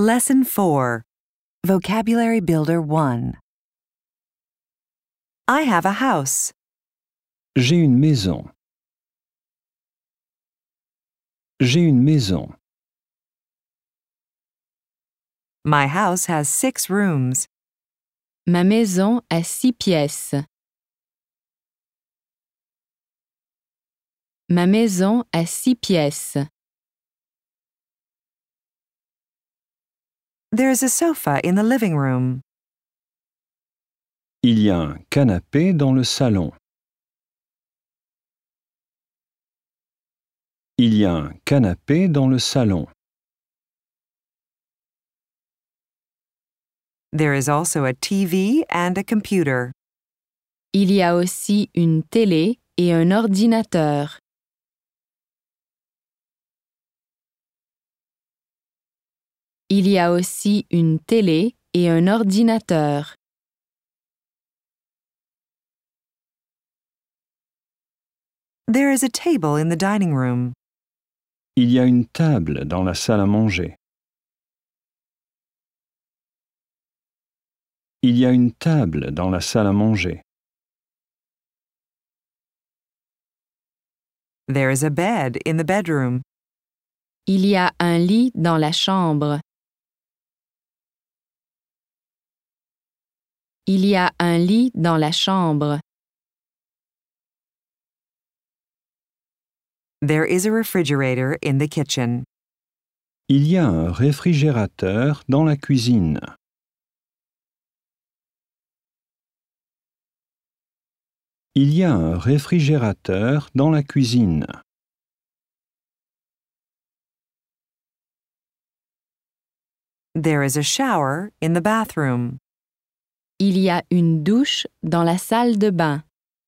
Lesson 4. Vocabulary Builder 1. I have a house. J'ai une maison. J'ai une maison. My house has 6 rooms. Ma maison a 6 pièces. Ma maison a 6 pièces. There's a sofa in the living room. Il y a un canapé dans le salon. Il y a un canapé dans le salon. There is also a TV and a computer. Il y a aussi une télé et un ordinateur. Il y a aussi une télé et un ordinateur. There is a table in the dining room. Il y a une table dans la salle à manger. Il y a une table dans la salle à manger. There is a bed in the bedroom. Il y a un lit dans la chambre. Il y a un lit dans la chambre. There is a refrigerator in the kitchen. Il y a un réfrigérateur dans la cuisine. Il y a un réfrigérateur dans la cuisine. There is a shower in the bathroom. Il y a une douche dans la salle de bain.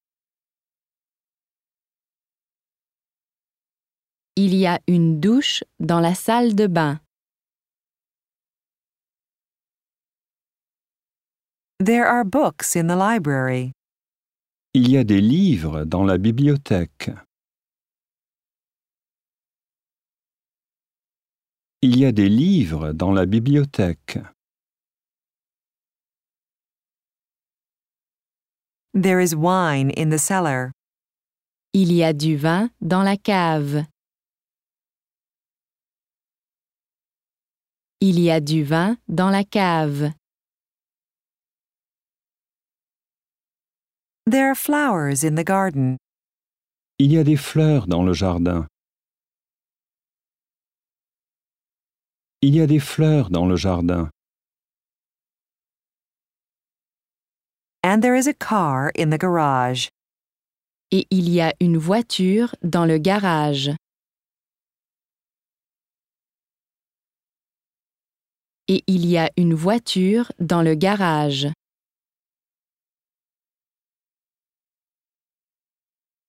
Il y a une douche dans la salle de bain. There are books in the library. Il y a des livres dans la bibliothèque. Il y a des livres dans la bibliothèque. There is wine in the cellar. Il y a du vin dans la cave. Il y a du vin dans la cave. There are flowers in the garden. Il y a des fleurs dans le jardin. Il y a des fleurs dans le jardin. And there is a car in the garage. Et il y a une voiture dans le garage. Et il y a une voiture dans le garage.